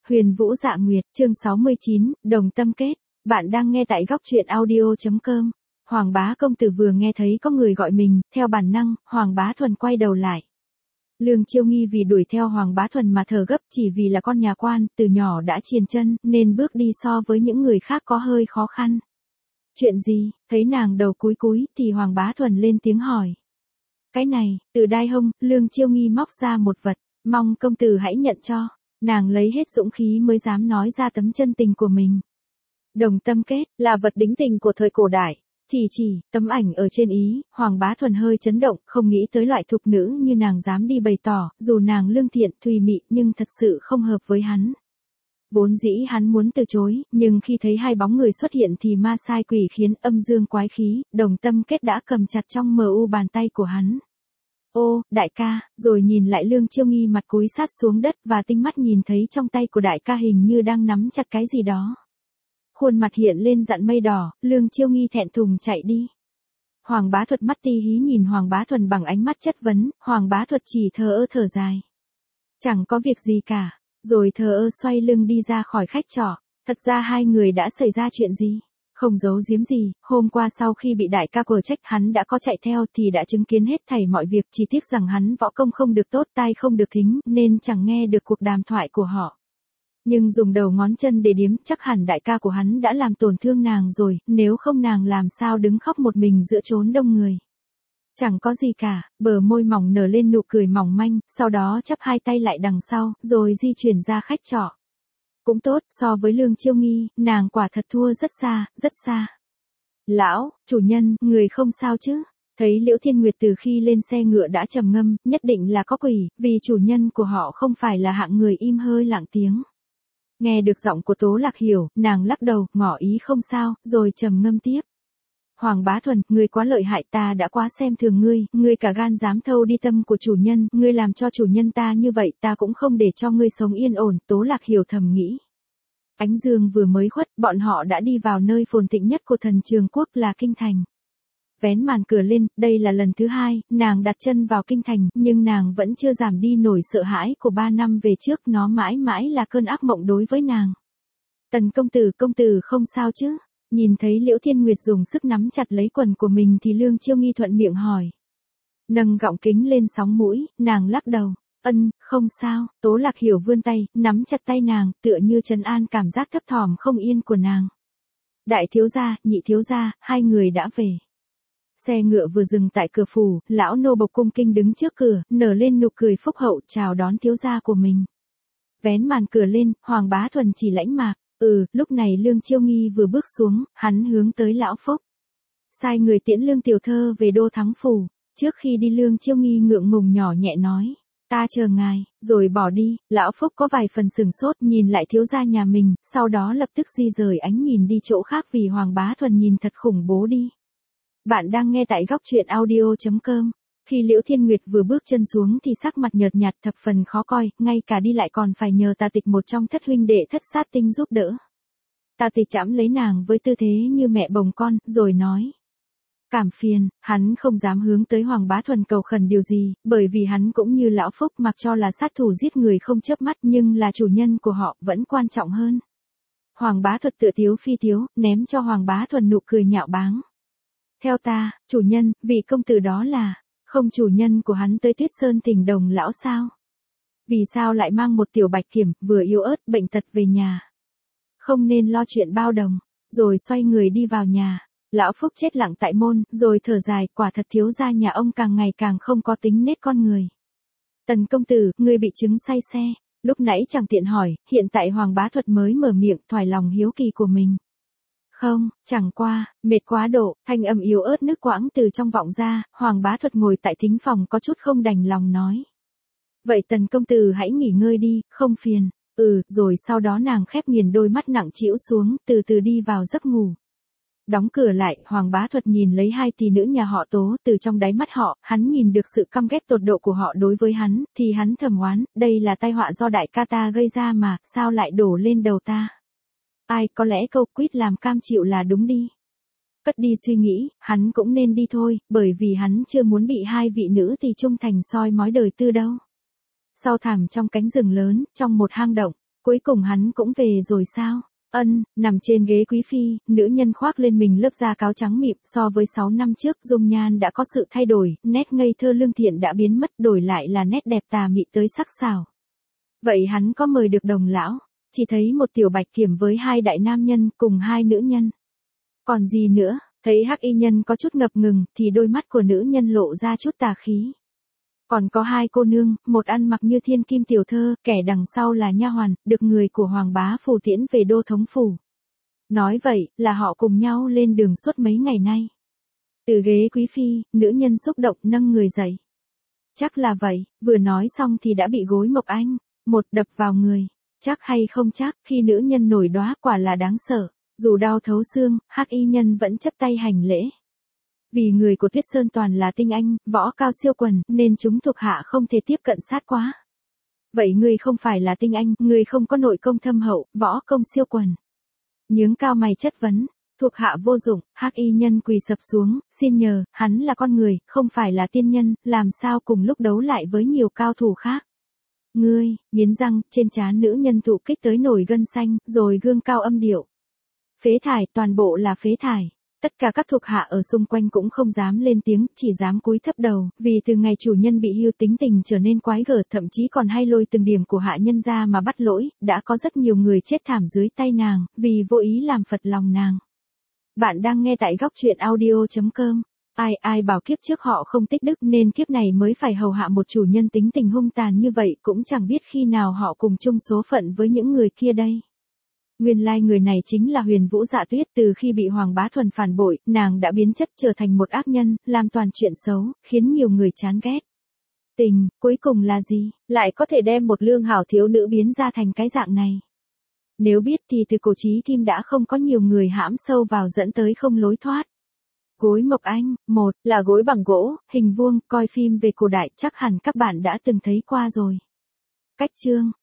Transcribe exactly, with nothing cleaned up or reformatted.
Huyền Vũ Dạ Nguyệt, chương sáu mươi chín, Đồng Tâm Kết. Bạn đang nghe tại góc truyện audio chấm com. Hoàng Bá công tử vừa nghe thấy có người gọi mình, theo bản năng, Hoàng Bá Thuần quay đầu lại. Lương Chiêu Nghi vì đuổi theo Hoàng Bá Thuần mà thở gấp, chỉ vì là con nhà quan, từ nhỏ đã triền chân, nên bước đi so với những người khác có hơi khó khăn. Chuyện gì? Thấy nàng đầu cúi cúi, thì Hoàng Bá Thuần lên tiếng hỏi. Cái này, từ đai hông, Lương Chiêu Nghi móc ra một vật, mong công tử hãy nhận cho. Nàng lấy hết dũng khí mới dám nói ra tấm chân tình của mình. Đồng tâm kết, là vật đính tình của thời cổ đại. Chỉ chỉ, tấm ảnh ở trên ý, Hoàng Bá Thuần hơi chấn động, không nghĩ tới loại thục nữ như nàng dám đi bày tỏ, dù nàng lương thiện, thùy mị, nhưng thật sự không hợp với hắn. Vốn dĩ hắn muốn từ chối, nhưng khi thấy hai bóng người xuất hiện thì ma sai quỷ khiến, âm dương quái khí, đồng tâm kết đã cầm chặt trong mờ u bàn tay của hắn. Ô, đại ca, rồi nhìn lại Lương Chiêu Nghi mặt cúi sát xuống đất và tinh mắt nhìn thấy trong tay của đại ca hình như đang nắm chặt cái gì đó. Khuôn mặt hiện lên dặn mây đỏ, Lương Chiêu Nghi thẹn thùng chạy đi. Hoàng Bá Thuật mắt ti hí nhìn Hoàng Bá Thuần bằng ánh mắt chất vấn, Hoàng Bá Thuật chỉ thờ ơ thở dài. Chẳng có việc gì cả, rồi thờ ơ xoay lưng đi ra khỏi khách trọ. Thật ra hai người đã xảy ra chuyện gì? Không giấu giếm gì, hôm qua sau khi bị đại ca quở trách hắn đã có chạy theo thì đã chứng kiến hết thảy mọi việc, chỉ tiếc rằng hắn võ công không được tốt, tai không được thính, nên chẳng nghe được cuộc đàm thoại của họ. Nhưng dùng đầu ngón chân để điếm, chắc hẳn đại ca của hắn đã làm tổn thương nàng rồi, nếu không nàng làm sao đứng khóc một mình giữa chốn đông người. Chẳng có gì cả, bờ môi mỏng nở lên nụ cười mỏng manh, sau đó chắp hai tay lại đằng sau, rồi di chuyển ra khách trọ. Cũng tốt, so với Lương Chiêu Nghi, nàng quả thật thua rất xa, rất xa. Lão, chủ nhân, người không sao chứ? Thấy Liễu Thiên Nguyệt từ khi lên xe ngựa đã trầm ngâm, nhất định là có quỷ, vì chủ nhân của họ không phải là hạng người im hơi lặng tiếng. Nghe được giọng của Tố Lạc Hiểu, nàng lắc đầu, ngỏ ý không sao, rồi trầm ngâm tiếp. Hoàng Bá Thuần, ngươi quá lợi hại, ta đã quá xem thường ngươi, ngươi cả gan dám thâu đi tâm của chủ nhân, ngươi làm cho chủ nhân ta như vậy, ta cũng không để cho ngươi sống yên ổn, Tố Lạc Hiểu thầm nghĩ. Ánh dương vừa mới khuất, bọn họ đã đi vào nơi phồn thịnh nhất của Thần Trường Quốc là Kinh Thành. Vén màn cửa lên, đây là lần thứ hai, nàng đặt chân vào Kinh Thành, nhưng nàng vẫn chưa giảm đi nổi sợ hãi của ba năm về trước, nó mãi mãi là cơn ác mộng đối với nàng. Tần công tử, công tử không sao chứ? Nhìn thấy Liễu Thiên Nguyệt dùng sức nắm chặt lấy quần của mình thì Lương Chiêu Nghi thuận miệng hỏi. Nâng gọng kính lên sóng mũi, nàng lắc đầu. Ân, không sao, Tố Lạc Hiểu vươn tay, nắm chặt tay nàng, tựa như trấn an cảm giác thấp thỏm không yên của nàng. Đại thiếu gia, nhị thiếu gia, hai người đã về. Xe ngựa vừa dừng tại cửa phủ, lão nô bộc cung kinh đứng trước cửa, nở lên nụ cười phúc hậu chào đón thiếu gia của mình. Vén màn cửa lên, Hoàng Bá Thuần chỉ lãnh mạc. Ừ, lúc này Lương Chiêu Nghi vừa bước xuống, hắn hướng tới lão Phúc. Sai người tiễn Lương tiểu thơ về đô thắng phủ. Trước khi đi Lương Chiêu Nghi ngượng ngùng nhỏ nhẹ nói. Ta chờ ngài, rồi bỏ đi. Lão Phúc có vài phần sừng sốt nhìn lại thiếu gia nhà mình, sau đó lập tức di rời ánh nhìn đi chỗ khác vì Hoàng Bá Thuần nhìn thật khủng bố đi. Bạn đang nghe tại góc truyện audio chấm com. Khi Liễu Thiên Nguyệt vừa bước chân xuống thì sắc mặt nhợt nhạt thập phần khó coi, ngay cả đi lại còn phải nhờ Tà Tịch một trong thất huynh đệ Thất Sát Tinh giúp đỡ. Tà Tịch chạm lấy nàng với tư thế như mẹ bồng con, rồi nói. Cảm phiền, hắn không dám hướng tới Hoàng Bá Thuần cầu khẩn điều gì, bởi vì hắn cũng như lão Phúc mặc cho là sát thủ giết người không chớp mắt nhưng là chủ nhân của họ vẫn quan trọng hơn. Hoàng Bá Thuật tựa tiếu phi tiếu, ném cho Hoàng Bá Thuần nụ cười nhạo báng. Theo ta, chủ nhân, vị công tử đó là, không chủ nhân của hắn tới Tuyết Sơn Tỉnh Đồng lão sao? Vì sao lại mang một tiểu bạch kiểm, vừa yếu ớt, bệnh tật về nhà? Không nên lo chuyện bao đồng, rồi xoay người đi vào nhà. Lão Phúc chết lặng tại môn, rồi thở dài, quả thật thiếu gia nhà ông càng ngày càng không có tính nết con người. Tần công tử, ngươi bị chứng say xe. Lúc nãy chẳng tiện hỏi, hiện tại Hoàng Bá Thuật mới mở miệng, thoải lòng hiếu kỳ của mình. Không, chẳng qua, mệt quá độ, thanh âm yếu ớt nức quãng từ trong vọng ra, Hoàng Bá Thuật ngồi tại thính phòng có chút không đành lòng nói. Vậy tần công tử hãy nghỉ ngơi đi, không phiền. Ừ, rồi sau đó nàng khép nghiền đôi mắt nặng trĩu xuống, từ từ đi vào giấc ngủ. Đóng cửa lại, Hoàng Bá Thuật nhìn lấy hai tỷ nữ nhà họ Tố, từ trong đáy mắt họ, hắn nhìn được sự căm ghét tột độ của họ đối với hắn, thì hắn thầm oán, đây là tai họa do đại ca ta gây ra mà, sao lại đổ lên đầu ta. Ai, có lẽ câu quýt làm cam chịu là đúng đi. Cất đi suy nghĩ, hắn cũng nên đi thôi, bởi vì hắn chưa muốn bị hai vị nữ thì trung thành soi mói đời tư đâu. Sau thẳm trong cánh rừng lớn, trong một hang động, Cuối cùng hắn cũng về rồi sao? Ân, nằm trên ghế quý phi, nữ nhân khoác lên mình lớp da cáo trắng mịn, so với sáu năm trước dung nhan đã có sự thay đổi, nét ngây thơ lương thiện đã biến mất, đổi lại là nét đẹp tà mị tới sắc sảo. Vậy hắn có mời được đồng lão, chỉ thấy một tiểu bạch kiểm với hai đại nam nhân cùng hai nữ nhân. Còn gì nữa, thấy hắc y nhân có chút ngập ngừng thì đôi mắt của nữ nhân lộ ra chút tà khí. Còn có hai cô nương, một ăn mặc như thiên kim tiểu thơ, kẻ đằng sau là nha hoàn, được người của Hoàng bá phủ tiễn về đô thống phủ. Nói vậy, là họ cùng nhau lên đường suốt mấy ngày nay. Từ ghế quý phi, nữ nhân xúc động nâng người dậy. Chắc là vậy, vừa nói xong thì đã bị gối Mộc Anh, một đập vào người. Chắc hay không chắc, khi nữ nhân nổi đóa quả là đáng sợ. Dù đau thấu xương, hắc y nhân vẫn chấp tay hành lễ. Vì người của Tuyết Sơn toàn là tinh anh, võ cao siêu quần, nên chúng thuộc hạ không thể tiếp cận sát quá. Vậy người không phải là tinh anh, người không có nội công thâm hậu, võ công siêu quần. Nhướng cao mày chất vấn, thuộc hạ vô dụng, hắc y nhân quỳ sập xuống, xin nhờ, hắn là con người, không phải là tiên nhân, làm sao cùng lúc đấu lại với nhiều cao thủ khác. Ngươi, nghiến răng, trên trán nữ nhân tụ kích tới nổi gân xanh, rồi gương cao âm điệu. Phế thải, toàn bộ là phế thải. Tất cả các thuộc hạ ở xung quanh cũng không dám lên tiếng, chỉ dám cúi thấp đầu, vì từ ngày chủ nhân bị hưu tính tình trở nên quái gở, thậm chí còn hay lôi từng điểm của hạ nhân ra mà bắt lỗi, đã có rất nhiều người chết thảm dưới tay nàng, vì vô ý làm phật lòng nàng. Bạn đang nghe tại góc truyện audio chấm com. Ai ai bảo kiếp trước họ không tích đức nên kiếp này mới phải hầu hạ một chủ nhân tính tình hung tàn như vậy, cũng chẳng biết khi nào họ cùng chung số phận với những người kia đây. Nguyên lai người này chính là Huyền Vũ Dạ Tuyết, từ khi bị Hoàng Bá Thuần phản bội, nàng đã biến chất trở thành một ác nhân, làm toàn chuyện xấu, khiến nhiều người chán ghét. Tình, cuối cùng là gì, lại có thể đem một lương hảo thiếu nữ biến ra thành cái dạng này. Nếu biết thì từ cổ chí kim đã không có nhiều người hãm sâu vào dẫn tới không lối thoát. Gối Mộc Anh, một là gối bằng gỗ, hình vuông, coi phim về cổ đại chắc hẳn các bạn đã từng thấy qua rồi. Cách chương